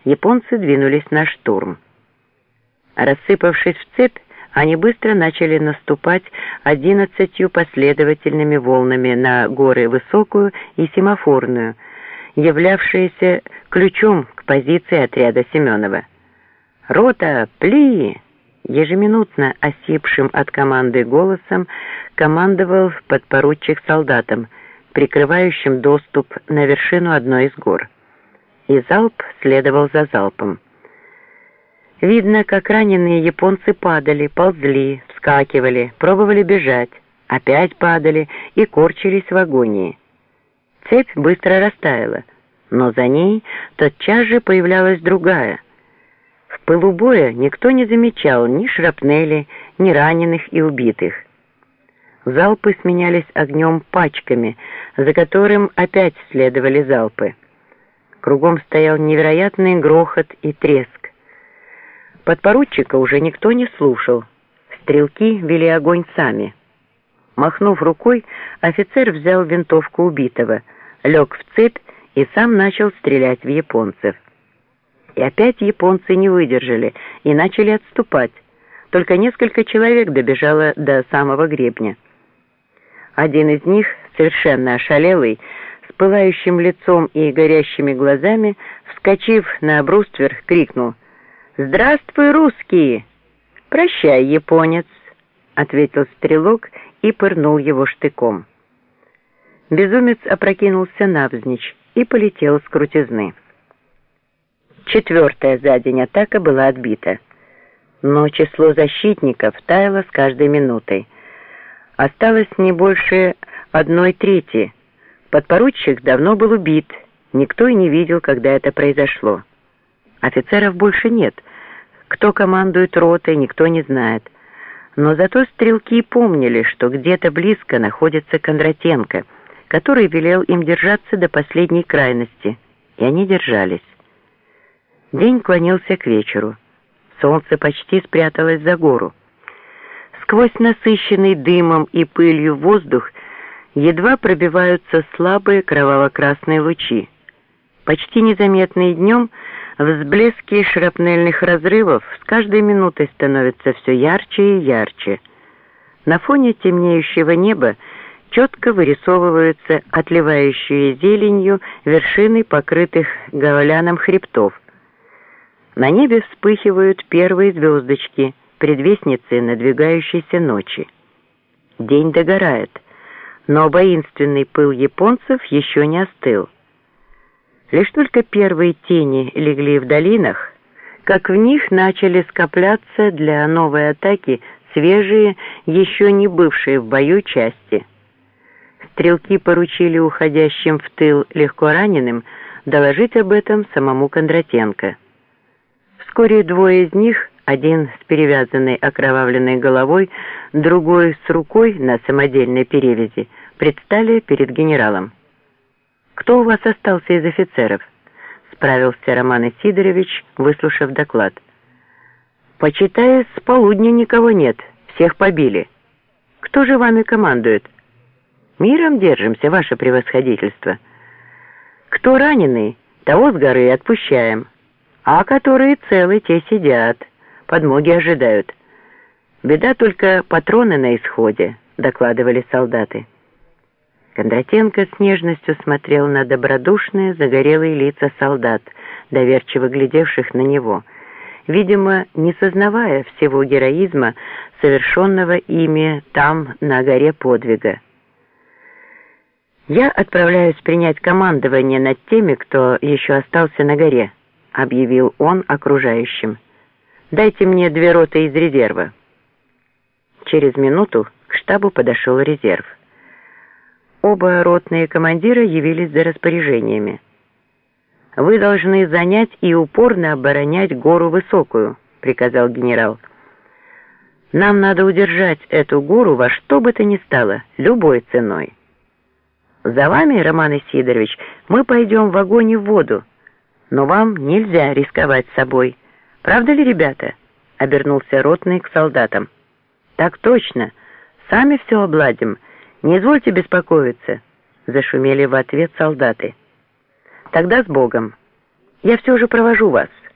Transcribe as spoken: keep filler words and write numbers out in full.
японцы двинулись на штурм. Рассыпавшись в цепь, они быстро начали наступать одиннадцатью последовательными волнами на горы Высокую и Семафорную, являвшиеся ключом к позиции отряда Семенова. «Рота, пли!» Ежеминутно осипшим от команды голосом командовал подпоручик солдатам, прикрывающим доступ на вершину одной из гор. И залп следовал за залпом. Видно, как раненые японцы падали, ползли, вскакивали, пробовали бежать, опять падали и корчились в агонии. Цепь быстро растаяла, но за ней тотчас же появлялась другая. В пылу боя никто не замечал ни шрапнели, ни раненых и убитых. Залпы сменялись огнем пачками, за которым опять следовали залпы. Кругом стоял невероятный грохот и треск. Подпоручика уже никто не слушал. Стрелки вели огонь сами. Махнув рукой, офицер взял винтовку убитого, лег в цепь и сам начал стрелять в японцев. И опять японцы не выдержали и начали отступать. Только несколько человек добежало до самого гребня. Один из них, совершенно ошалелый, с пылающим лицом и горящими глазами, вскочив на бруствер, крикнул: «Здравствуй, русские!» «Прощай, японец!» — ответил стрелок и пырнул его штыком. Безумец опрокинулся навзничь и полетел с крутизны. Четвертая за день атака была отбита, но число защитников таяло с каждой минутой. Осталось не больше одной трети. Подпоручик давно был убит, никто и не видел, когда это произошло. Офицеров больше нет, кто командует ротой, никто не знает. Но зато стрелки помнили, что где-то близко находится Кондратенко, который велел им держаться до последней крайности, и они держались. День клонился к вечеру. Солнце почти спряталось за гору. Сквозь насыщенный дымом и пылью воздух едва пробиваются слабые кроваво-красные лучи. Почти незаметные днем взблески шрапнельных разрывов с каждой минутой становятся все ярче и ярче. На фоне темнеющего неба четко вырисовываются отливающие зеленью вершины покрытых говаляном хребтов. На небе вспыхивают первые звездочки, предвестницы надвигающейся ночи. День догорает, но воинственный пыл японцев еще не остыл. Лишь только первые тени легли в долинах, как в них начали скопляться для новой атаки свежие, еще не бывшие в бою части. Стрелки поручили уходящим в тыл легко раненым доложить об этом самому Кондратенко. Вскоре двое из них, один с перевязанной окровавленной головой, другой с рукой на самодельной перевязи, предстали перед генералом. «Кто у вас остался из офицеров?» — справился Роман Сидорович, выслушав доклад. «Почитай, с полудня никого нет, всех побили. Кто же вами командует?» «Миром держимся, ваше превосходительство. Кто раненый, того с горы отпущаем, а которые целы, те сидят, подмоги ожидают. Беда только патроны на исходе», — докладывали солдаты. Кондратенко с нежностью смотрел на добродушные загорелые лица солдат, доверчиво глядевших на него, видимо, не сознавая всего героизма, совершенного ими там, на горе подвига. «Я отправляюсь принять командование над теми, кто еще остался на горе», — объявил он окружающим. «Дайте мне две роты из резерва». Через минуту к штабу подошел резерв. Оба ротные командира явились за распоряжениями. «Вы должны занять и упорно оборонять гору Высокую», — приказал генерал. «Нам надо удержать эту гору во что бы то ни стало, любой ценой. За вами, Роман Сидорович, мы пойдем в огонь и в воду, но вам нельзя рисковать собой. Правда ли, ребята?» — обернулся ротный к солдатам. «Так точно. Сами все обладим. Не извольте беспокоиться», — зашумели в ответ солдаты. «Тогда с Богом». Я все же провожу вас.